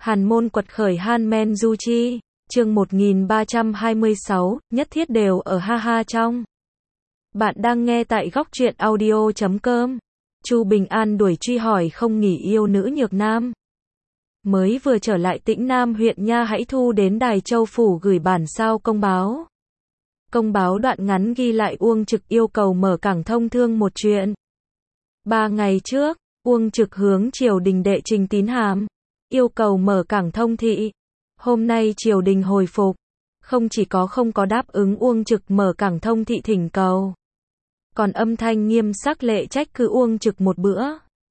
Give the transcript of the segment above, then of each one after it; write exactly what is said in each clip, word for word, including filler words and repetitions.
Hàn môn quật khởi Han Men Du Chi, chương một nghìn ba trăm hai mươi sáu, nhất thiết đều ở ha ha trong. Bạn đang nghe tại góc truyện audio chấm com. Chu Bình An đuổi truy hỏi không nghỉ yêu nữ Nhược Nam. Mới vừa trở lại Tĩnh Nam huyện Nha Hãy Thu đến Đài Châu Phủ gửi bản sao công báo. Công báo đoạn ngắn ghi lại Uông Trực yêu cầu mở cảng thông thương một chuyện. Ba ngày trước, Uông Trực hướng triều đình đệ trình tín hàm, yêu cầu mở cảng thông thị. Hôm nay triều đình hồi phục, không chỉ có không có đáp ứng Uông Trực mở cảng thông thị thỉnh cầu, còn âm thanh nghiêm sắc lệ trách cứ Uông Trực một bữa.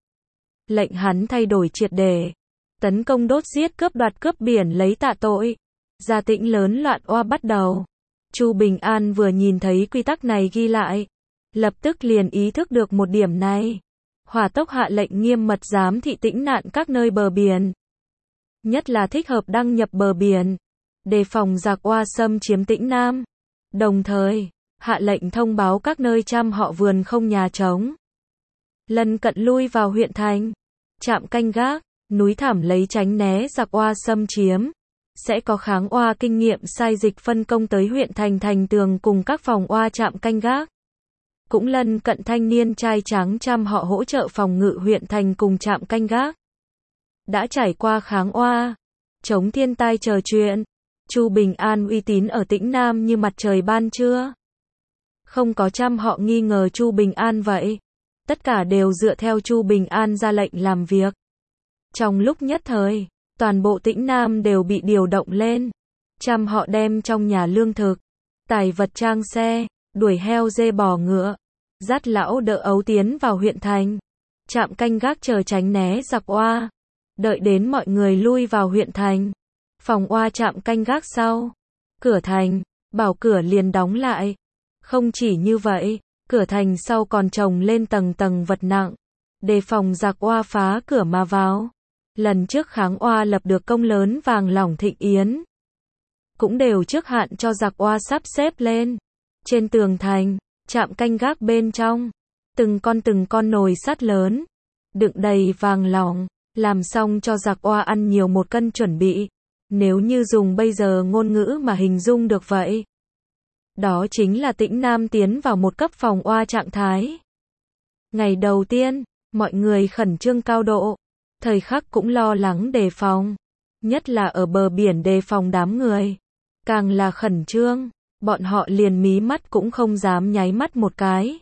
Lệnh hắn thay đổi triệt để, tấn công đốt giết cướp đoạt cướp biển lấy tạ tội. Gia Tĩnh lớn loạn oa bắt đầu. Chu Bình An vừa nhìn thấy quy tắc này ghi lại, lập tức liền ý thức được một điểm này. Hỏa tốc hạ lệnh nghiêm mật giám thị tĩnh nạn các nơi bờ biển, nhất là thích hợp đăng nhập bờ biển, đề phòng giặc oa xâm chiếm Tĩnh Nam. Đồng thời, hạ lệnh thông báo các nơi trăm họ vườn không nhà trống, lân cận lui vào huyện thành, trạm canh gác, núi thảm lấy tránh né giặc oa xâm chiếm. Sẽ có kháng oa kinh nghiệm sai dịch phân công tới huyện thành thành tường cùng các phòng oa trạm canh gác. Cũng lân cận thanh niên trai trắng trăm họ hỗ trợ phòng ngự huyện thành cùng trạm canh gác. Đã trải qua kháng oa, chống thiên tai chờ chuyện, Chu Bình An uy tín ở Tĩnh Nam như mặt trời ban trưa. Không có trăm họ nghi ngờ Chu Bình An vậy. Tất cả đều dựa theo Chu Bình An ra lệnh làm việc. Trong lúc nhất thời, toàn bộ Tĩnh Nam đều bị điều động lên. Trăm họ đem trong nhà lương thực, tài vật trang xe, đuổi heo dê bò ngựa, dắt lão đỡ ấu tiến vào huyện thành. Trạm canh gác chờ tránh né giặc oa. Đợi đến mọi người lui vào huyện thành. Phòng oa trạm canh gác sau. Cửa thành, bảo cửa liền đóng lại. Không chỉ như vậy, cửa thành sau còn trồng lên tầng tầng vật nặng, đề phòng giặc oa phá cửa mà vào. Lần trước kháng oa lập được công lớn vàng lỏng Thịnh Yến, cũng đều trước hạn cho giặc oa sắp xếp lên. Trên tường thành, trạm canh gác bên trong, từng con từng con nồi sắt lớn, đựng đầy vàng lỏng, làm xong cho giặc oa ăn nhiều một cân chuẩn bị. Nếu như dùng bây giờ ngôn ngữ mà hình dung được vậy, đó chính là Tĩnh Nam tiến vào một cấp phòng oa trạng thái. Ngày đầu tiên, mọi người khẩn trương cao độ, thời khắc cũng lo lắng đề phòng, nhất là ở bờ biển đề phòng đám người. Càng là khẩn trương, bọn họ liền mí mắt cũng không dám nháy mắt một cái.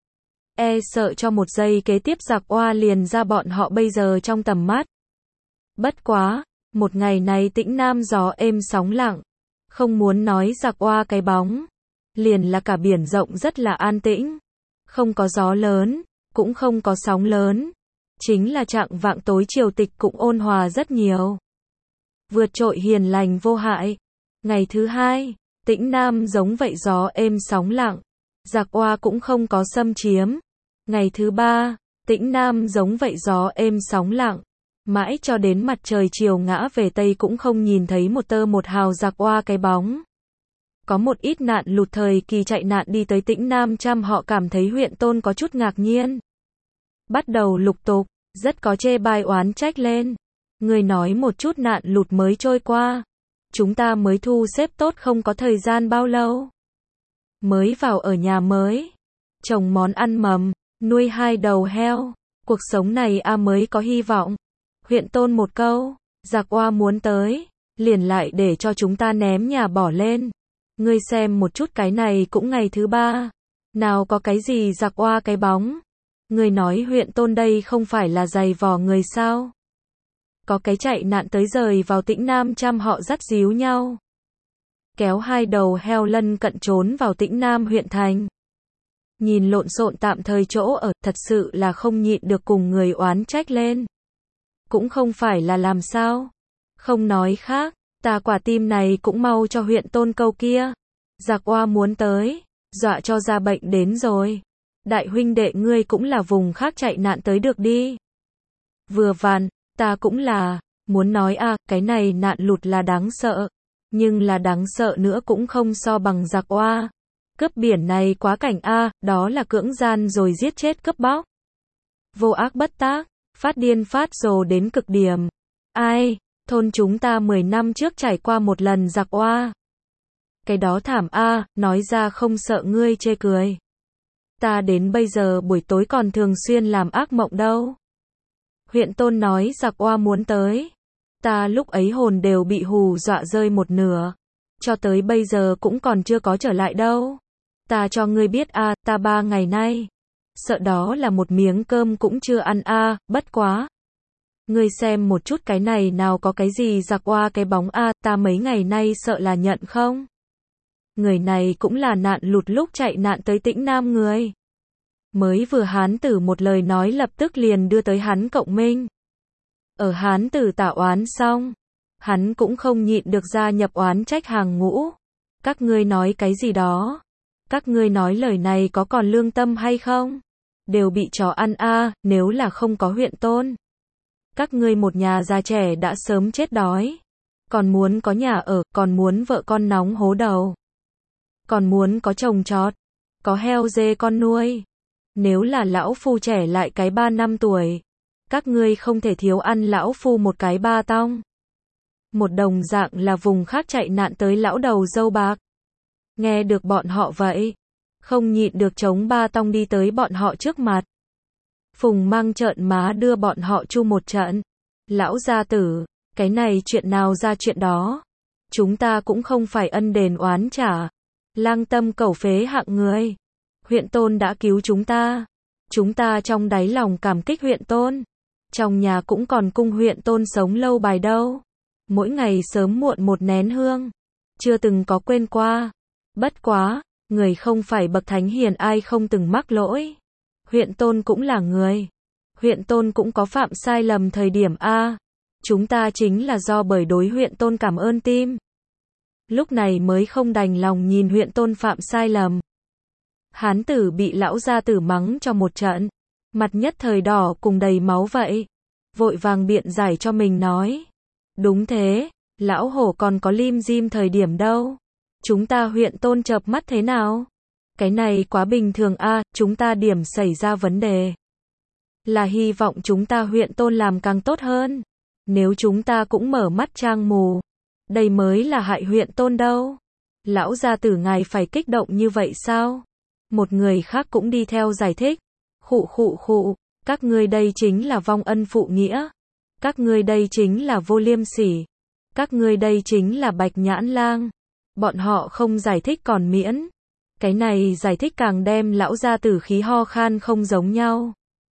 E sợ cho một giây kế tiếp giặc oa liền ra bọn họ bây giờ trong tầm mắt. Bất quá, một ngày này Tĩnh Nam gió êm sóng lặng, không muốn nói giặc oa cái bóng, liền là cả biển rộng rất là an tĩnh, không có gió lớn, cũng không có sóng lớn. Chính là trạng vạng tối triều tịch cũng ôn hòa rất nhiều, vượt trội hiền lành vô hại. Ngày thứ hai, Tĩnh Nam giống vậy gió êm sóng lặng, giặc oa cũng không có xâm chiếm. Ngày thứ ba, Tĩnh Nam giống vậy gió êm sóng lặng, mãi cho đến mặt trời chiều ngã về tây cũng không nhìn thấy một tơ một hào giặc oa cái bóng. Có một ít nạn lụt thời kỳ chạy nạn đi tới Tĩnh Nam trăm họ cảm thấy huyện Tôn có chút ngạc nhiên. Bắt đầu lục tục, rất có chê bai oán trách lên. Người nói một chút nạn lụt mới trôi qua, chúng ta mới thu xếp tốt không có thời gian bao lâu. Mới vào ở nhà mới, trồng món ăn mầm, nuôi hai đầu heo, cuộc sống này a mới có hy vọng. Huyện Tôn một câu, giặc oa muốn tới, liền lại để cho chúng ta ném nhà bỏ lên. Ngươi xem một chút cái này cũng ngày thứ ba, nào có cái gì giặc oa cái bóng. Người nói huyện Tôn đây không phải là giày vò người sao? Có cái chạy nạn tới rời vào Tĩnh Nam trăm họ dắt díu nhau, kéo hai đầu heo lân cận trốn vào Tĩnh Nam huyện thành. Nhìn lộn xộn tạm thời chỗ ở, thật sự là không nhịn được cùng người oán trách lên. Cũng không phải là làm sao. Không nói khác, ta quả tim này cũng mau cho huyện Tôn câu kia. Giặc oa muốn tới, dọa cho ra bệnh đến rồi. Đại huynh đệ ngươi cũng là vùng khác chạy nạn tới được đi. Vừa vặn, ta cũng là, muốn nói a, à, cái này nạn lụt là đáng sợ, nhưng là đáng sợ nữa cũng không so bằng giặc oa. Cướp biển này quá cảnh a, à, đó là cưỡng gian rồi giết chết cướp bóc. Vô ác bất tác, phát điên phát rồ đến cực điểm. Ai, Thôn chúng ta mười năm trước trải qua một lần giặc oa. Cái đó thảm a, nói ra không sợ ngươi chê cười. Ta đến bây giờ buổi tối còn thường xuyên làm ác mộng đâu. Huyện Tôn nói giặc oa muốn tới. Ta lúc ấy hồn đều bị hù dọa rơi một nửa. Cho tới bây giờ cũng còn chưa có trở lại đâu. Ta cho ngươi biết a, ta ba ngày nay. Sợ đó là một miếng cơm cũng chưa ăn a, bất quá. Ngươi xem một chút cái này nào có cái gì giặc oa cái bóng a, ta mấy ngày nay sợ là nhận không. Người này cũng là nạn lụt lúc chạy nạn tới Tĩnh Nam người. Mới vừa Hán Tử một lời nói lập tức liền đưa tới hắn cộng minh. Ở Hán Tử tả oán xong, hắn cũng không nhịn được ra nhập oán trách hàng ngũ. Các ngươi nói cái gì đó? Các ngươi nói lời này có còn lương tâm hay không? Đều bị chó ăn a, nếu là không có huyện Tôn. Các ngươi một nhà già trẻ đã sớm chết đói. Còn muốn có nhà ở, còn muốn vợ con nóng hố đầu. Còn muốn có chồng chọt, có heo dê con nuôi. Nếu là lão phu trẻ lại cái ba năm tuổi, các ngươi không thể thiếu ăn lão phu một cái ba tong. Một đồng dạng là vùng khác chạy nạn tới lão đầu dâu bạc. Nghe được bọn họ vậy, không nhịn được chống ba tong đi tới bọn họ trước mặt. Phùng Mang trợn má đưa bọn họ chu một trận. Lão gia tử, cái này chuyện nào ra chuyện đó. Chúng ta cũng không phải ân đền oán trả. Lang tâm cẩu phế hạng người. Huyện Tôn đã cứu chúng ta. Chúng ta trong đáy lòng cảm kích huyện Tôn. Trong nhà cũng còn cung huyện Tôn sống lâu bài đâu. Mỗi ngày sớm muộn một nén hương. Chưa từng có quên qua. Bất quá, người không phải bậc thánh hiền ai không từng mắc lỗi. Huyện Tôn cũng là người. Huyện Tôn cũng có phạm sai lầm thời điểm A. Chúng ta chính là do bởi đối huyện Tôn cảm ơn tim. Lúc này mới không đành lòng nhìn huyện Tôn phạm sai lầm. Hán Tử bị lão gia tử mắng cho một trận. Mặt nhất thời đỏ cùng đầy máu vậy. Vội vàng biện giải cho mình nói. Đúng thế, lão hổ còn có lim dim thời điểm đâu. Chúng ta huyện Tôn chợp mắt thế nào? Cái này quá bình thường a, chúng ta điểm xảy ra vấn đề. Là hy vọng chúng ta huyện Tôn làm càng tốt hơn. Nếu chúng ta cũng mở mắt trang mù. Đây mới là hại huyện Tôn đâu. Lão gia tử ngài phải kích động như vậy sao? Một người khác cũng đi theo giải thích. Khụ khụ khụ, các ngươi đây chính là vong ân phụ nghĩa. Các ngươi đây chính là vô liêm sỉ. Các ngươi đây chính là bạch nhãn lang. Bọn họ không giải thích còn miễn. Cái này giải thích càng đem lão gia tử khí ho khan không giống nhau.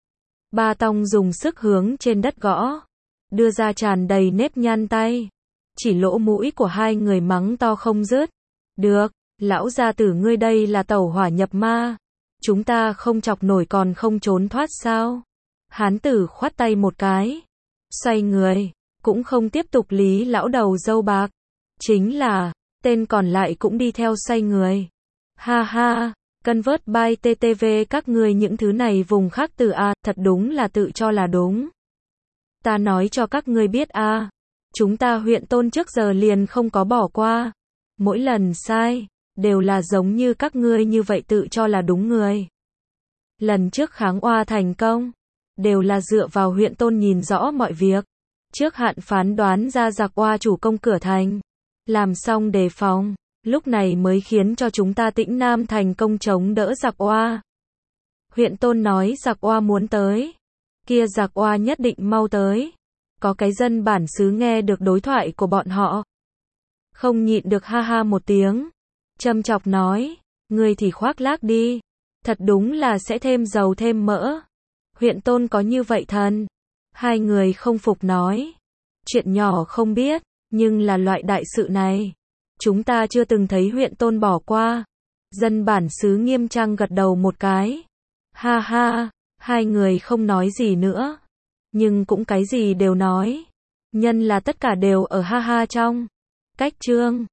Ba tong dùng sức hướng trên đất gõ. Đưa ra tràn đầy nếp nhăn tay. Chỉ lỗ mũi của hai người mắng to không dứt. Được, lão gia tử ngươi đây là tẩu hỏa nhập ma. Chúng ta không chọc nổi còn không trốn thoát sao? Hán Tử khoát tay một cái. Xoay người, cũng không tiếp tục lý lão đầu dâu bạc. Chính là, tên còn lại cũng đi theo xoay người. Ha ha, cân vớt bài tê tê vê các ngươi những thứ này vùng khác từ A, thật đúng là tự cho là đúng. Ta nói cho các ngươi biết A, chúng ta huyện Tôn trước giờ liền không có bỏ qua. Mỗi lần sai, đều là giống như các ngươi như vậy tự cho là đúng người. Lần trước kháng oa thành công, đều là dựa vào huyện Tôn nhìn rõ mọi việc. Trước hạn phán đoán ra giặc oa chủ công cửa thành. Làm xong đề phòng, lúc này mới khiến cho chúng ta Tĩnh Nam thành công chống đỡ giặc oa. Huyện Tôn nói giặc oa muốn tới. Kia giặc oa nhất định mau tới. Có cái dân bản xứ nghe được đối thoại của bọn họ. Không nhịn được ha ha một tiếng. Châm chọc nói, ngươi thì khoác lác đi. Thật đúng là sẽ thêm dầu thêm mỡ. Huyện Tôn có như vậy thần. Hai người không phục nói. Chuyện nhỏ không biết, nhưng là loại đại sự này. Chúng ta chưa từng thấy huyện Tôn bỏ qua. Dân bản xứ nghiêm trang gật đầu một cái. Ha ha, hai người không nói gì nữa. Nhưng cũng cái gì đều nói. Nhân là tất cả đều ở ha ha trong. Cách chương